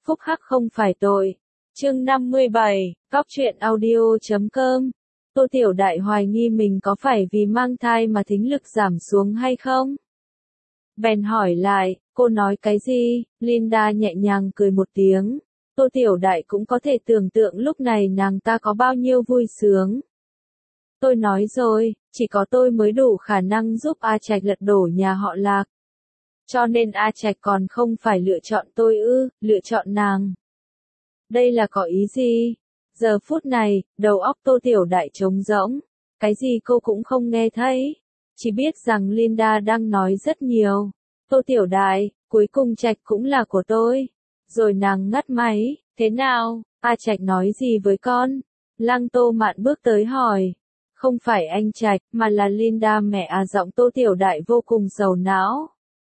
phúc hắc không phải tội. Chương 57, Góc truyện audio.com. Tô Tiểu Đại hoài nghi mình có phải vì mang thai mà thính lực giảm xuống hay không? Bèn hỏi lại, cô nói cái gì? Linda nhẹ nhàng cười một tiếng. Tô Tiểu Đại cũng có thể tưởng tượng lúc này nàng ta có bao nhiêu vui sướng. Tôi nói rồi, chỉ có tôi mới đủ khả năng giúp A Trạch lật đổ nhà họ Lạc. Cho nên A Trạch còn không phải lựa chọn tôi ư, lựa chọn nàng. Đây là có ý gì? Giờ phút này, đầu óc Tô Tiểu Đại trống rỗng. Cái gì cô cũng không nghe thấy. Chỉ biết rằng Linda đang nói rất nhiều. Tô Tiểu Đại, cuối cùng Trạch cũng là của tôi. Rồi nàng ngắt máy, thế nào, A Trạch nói gì với con? Lăng Tô Mạn bước tới hỏi. Không phải anh Trạch, mà là Linda mẹ à, giọng Tô Tiểu Đại vô cùng sầu não.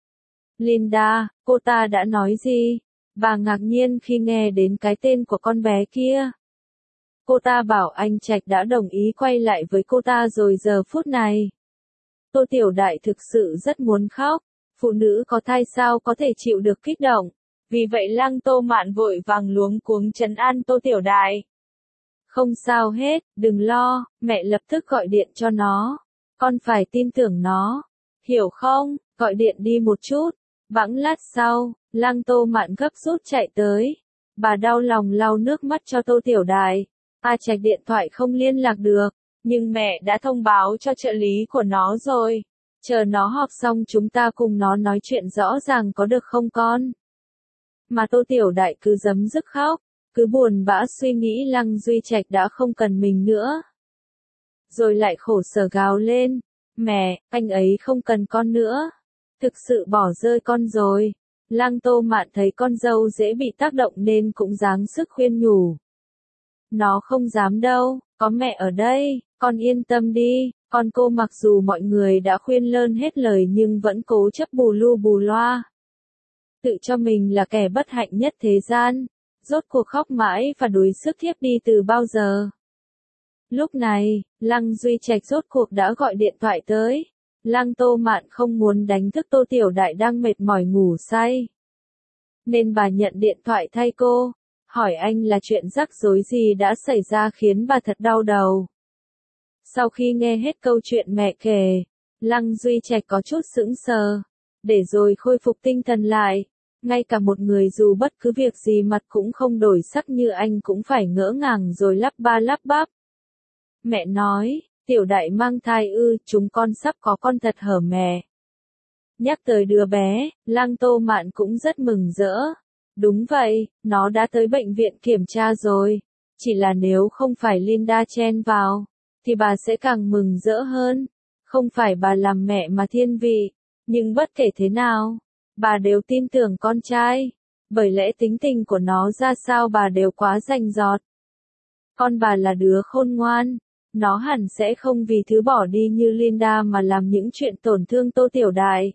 Linda, cô ta đã nói gì? Bà ngạc nhiên khi nghe đến cái tên của con bé kia. Cô ta bảo anh Trạch đã đồng ý quay lại với cô ta rồi giờ phút này. Tô Tiểu Đại thực sự rất muốn khóc. Phụ nữ có thai sao có thể chịu được kích động. Vì vậy Lăng Tô Mạn vội vàng luống cuống trấn an Tô Tiểu Đại. Không sao hết, đừng lo, mẹ lập tức gọi điện cho nó. Con phải tin tưởng nó. Hiểu không? Gọi điện đi một chút. Bẵng lát sau, Lăng Tô Mạn gấp rút chạy tới. Bà đau lòng lau nước mắt cho Tô Tiểu Đại. A Trạch điện thoại không liên lạc được, nhưng mẹ đã thông báo cho trợ lý của nó rồi. Chờ nó họp xong chúng ta cùng nó nói chuyện rõ ràng có được không con? Mà Tô Tiểu Đại cứ giấm dứt khóc, cứ buồn bã suy nghĩ Lăng Duy Trạch đã không cần mình nữa. Rồi lại khổ sở gào lên, mẹ, anh ấy không cần con nữa. Thực sự bỏ rơi con rồi. Lăng Tô Mạn thấy con dâu dễ bị tác động nên cũng dáng sức khuyên nhủ. Nó không dám đâu, có mẹ ở đây, con yên tâm đi. Con cô mặc dù mọi người đã khuyên lơn hết lời nhưng vẫn cố chấp bù lu bù loa. Tự cho mình là kẻ bất hạnh nhất thế gian. Rốt cuộc khóc mãi và đuối sức thiếp đi từ bao giờ. Lúc này, Lăng Duy Trạch rốt cuộc đã gọi điện thoại tới. Lăng Tô Mạn không muốn đánh thức Tô Tiểu Đại đang mệt mỏi ngủ say. Nên bà nhận điện thoại thay cô, hỏi anh là chuyện rắc rối gì đã xảy ra khiến bà thật đau đầu. Sau khi nghe hết câu chuyện mẹ kể, Lăng Duy Trạch có chút sững sờ, để rồi khôi phục tinh thần lại. Ngay cả một người dù bất cứ việc gì mặt cũng không đổi sắc như anh cũng phải ngỡ ngàng rồi lắp ba lắp bắp. Mẹ nói, Tiểu Đại mang thai ư, chúng con sắp có con thật hở mẹ. Nhắc tới đứa bé, Lăng Tô Mạn cũng rất mừng rỡ. Đúng vậy, nó đã tới bệnh viện kiểm tra rồi. Chỉ là nếu không phải Linda chen vào, thì bà sẽ càng mừng rỡ hơn. Không phải bà làm mẹ mà thiên vị, nhưng bất kể thế nào, bà đều tin tưởng con trai. Bởi lẽ tính tình của nó ra sao bà đều quá rành rọt. Con bà là đứa khôn ngoan. Nó hẳn sẽ không vì thứ bỏ đi như Linda mà làm những chuyện tổn thương Tô Tiểu Đại.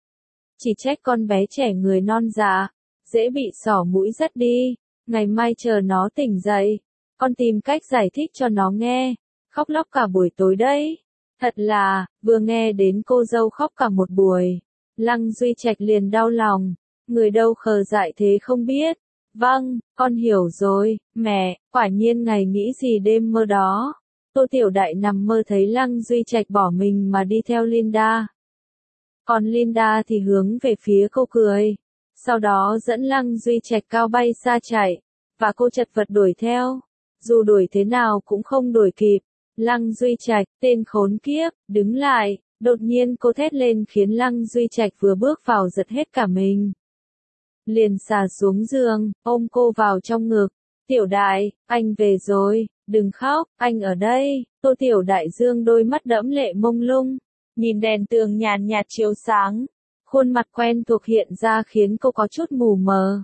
Chỉ trách con bé trẻ người non dạ, dễ bị xỏ mũi dắt đi. Ngày mai chờ nó tỉnh dậy, con tìm cách giải thích cho nó nghe. Khóc lóc cả buổi tối đấy. Thật là, vừa nghe đến cô dâu khóc cả một buổi, Lăng Duy Trạch liền đau lòng. Người đâu khờ dại thế không biết. Vâng, con hiểu rồi, mẹ, quả nhiên ngày nghĩ gì đêm mơ đó. Tô Tiểu Đại nằm mơ thấy Lăng Duy Trạch bỏ mình mà đi theo Linda. Còn Linda thì hướng về phía cô cười. Sau đó dẫn Lăng Duy Trạch cao bay xa chạy. Và cô chật vật đuổi theo. Dù đuổi thế nào cũng không đuổi kịp. Lăng Duy Trạch, tên khốn kiếp, đứng lại. Đột nhiên cô thét lên khiến Lăng Duy Trạch vừa bước vào giật hết cả mình. Liền xà xuống giường, ôm cô vào trong ngực. Tiểu Đại, anh về rồi, đừng khóc, anh ở đây. Tô Tiểu Đại dương đôi mắt đẫm lệ mông lung, nhìn đèn tường nhàn nhạt chiếu sáng. Khuôn mặt quen thuộc hiện ra khiến cô có chút mù mờ.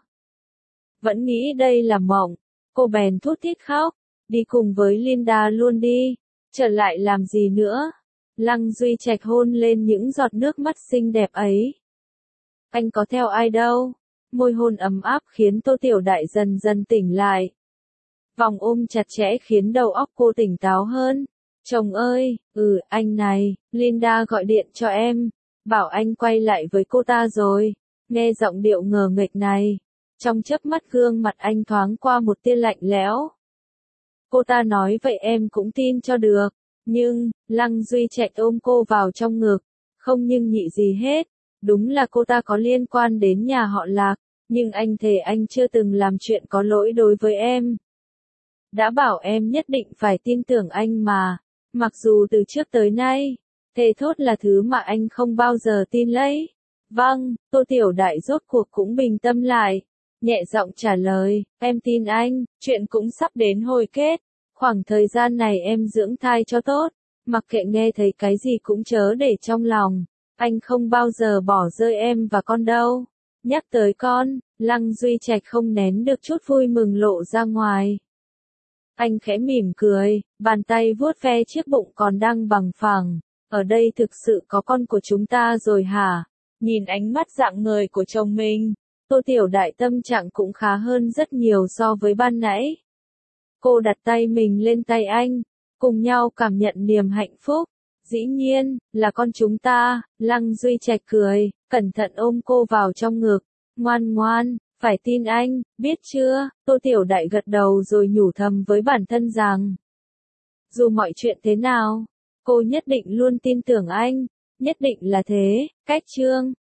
Vẫn nghĩ đây là mộng, cô bèn thút thít khóc. Đi cùng với Linda luôn đi, trở lại làm gì nữa. Lăng Duy Trạch hôn lên những giọt nước mắt xinh đẹp ấy. Anh có theo ai đâu. Môi hôn ấm áp khiến Tô Tiểu Đại dần dần tỉnh lại. Vòng ôm chặt chẽ khiến đầu óc cô tỉnh táo hơn. Chồng ơi, anh này, Linda gọi điện cho em, bảo anh quay lại với cô ta rồi. Nghe giọng điệu ngờ nghệch này, Trong chớp mắt gương mặt anh thoáng qua một tia lạnh lẽo. Cô ta nói vậy em cũng tin cho được. Nhưng, Lăng Duy Trạch ôm cô vào trong ngực. Không nhưng nhị gì hết. Đúng là cô ta có liên quan đến nhà họ Lạc. Nhưng anh thề anh chưa từng làm chuyện có lỗi đối với em. Đã bảo em nhất định phải tin tưởng anh mà. Mặc dù từ trước tới nay, thề thốt là thứ mà anh không bao giờ tin lấy. Vâng, Tô Tiểu Đại rốt cuộc cũng bình tâm lại. Nhẹ giọng trả lời, em tin anh, chuyện cũng sắp đến hồi kết. Khoảng thời gian này em dưỡng thai cho tốt. Mặc kệ nghe thấy cái gì cũng chớ để trong lòng. Anh không bao giờ bỏ rơi em và con đâu. Nhắc tới con, Lăng Duy Trạch không nén được chút vui mừng lộ ra ngoài. Anh khẽ mỉm cười, bàn tay vuốt ve chiếc bụng còn đang bằng phẳng. Ở đây thực sự có con của chúng ta rồi hả? Nhìn ánh mắt rạng ngời của chồng mình, Tô Tiểu Đại tâm trạng cũng khá hơn rất nhiều so với ban nãy. Cô đặt tay mình lên tay anh, cùng nhau cảm nhận niềm hạnh phúc. Dĩ nhiên, là con chúng ta. Lăng Duy Trạch cười, cẩn thận ôm cô vào trong ngực. Ngoan ngoan, phải tin anh, biết chưa? Tô Tiểu Đại gật đầu rồi nhủ thầm với bản thân rằng, dù mọi chuyện thế nào, cô nhất định luôn tin tưởng anh, nhất định là thế. Cách chương